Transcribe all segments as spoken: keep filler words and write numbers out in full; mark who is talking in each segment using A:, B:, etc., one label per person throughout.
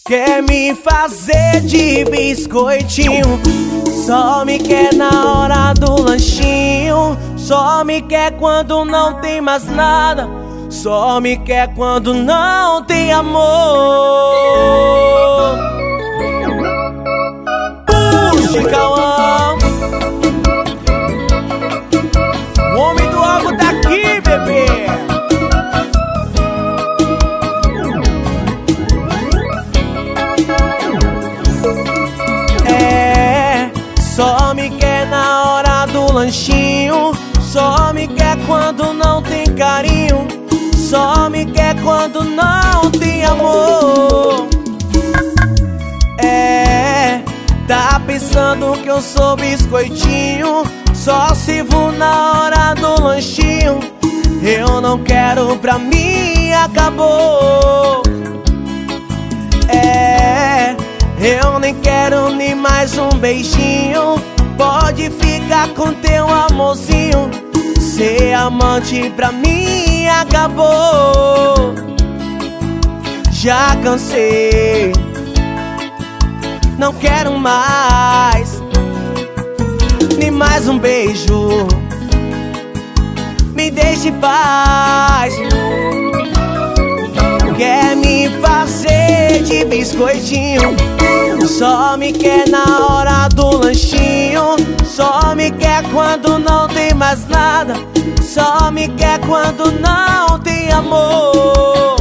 A: Quer me fazer de biscoitinho, só me quer na hora do lanchinho. Só me quer quando não tem mais nada, só me quer quando não tem amor. Puxa, Cauã, o homem do algo tá aqui, bebê. É, só me quer na hora do lanchinho, só me quer quando não tem carinho, só me quer quando não tem amor. É, tá pensando que eu sou biscoitinho, só sirvo na hora do lanchinho. Eu não quero, pra mim acabou. É, eu nem quero nem mais um beijinho, pode ficar com teu amorzinho. Ser amante pra mim acabou. Já cansei, não quero mais nem mais um beijo, me deixe em paz. Quer me fazer de biscoitinho, só me quer na hora do lanchinho. Só me quer quando não tem mais nada, só me quer quando não tem amor.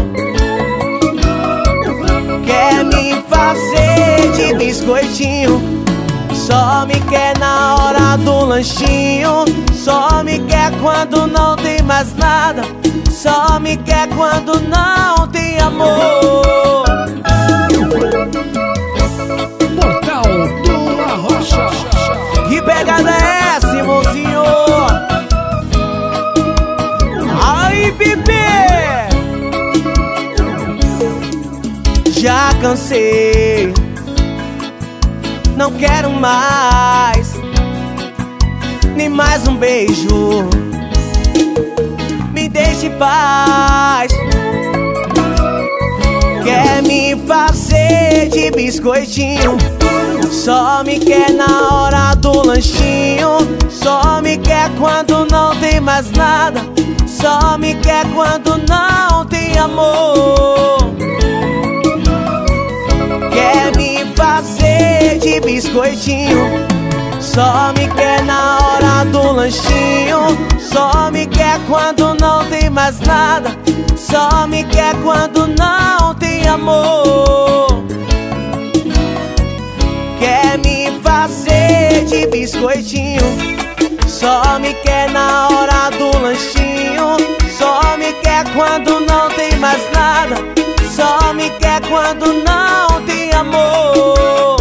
A: Quer me fazer de biscoitinho, só me quer na hora do lanchinho. Só me quer quando não tem mais nada, só me quer quando não tem amor.
B: Portal do Arrocha.
A: Que pegada é essa, irmãozinho? Ai, bebê! Já cansei, não quero mais nem mais um beijo, me deixe em paz. Quer me fazer de biscoitinho, só me quer na hora do lanchinho. Só me quer quando não tem mais nada, só me quer quando não tem amor. Quer me fazer de biscoitinho, só me quer na hora do lanchinho. Só me quer quando não tem mais nada, só me quer quando não tem amor. Quer me fazer de biscoitinho, só me quer na hora do lanchinho. Só me quer quando não tem mais nada, só me quer quando não tem amor.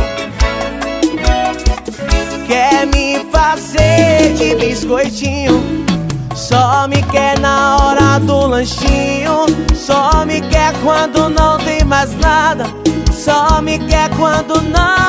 A: Quer me fazer de biscoitinho, só me quer na hora do lanchinho. Só me quer quando não tem mais nada, só me quer quando não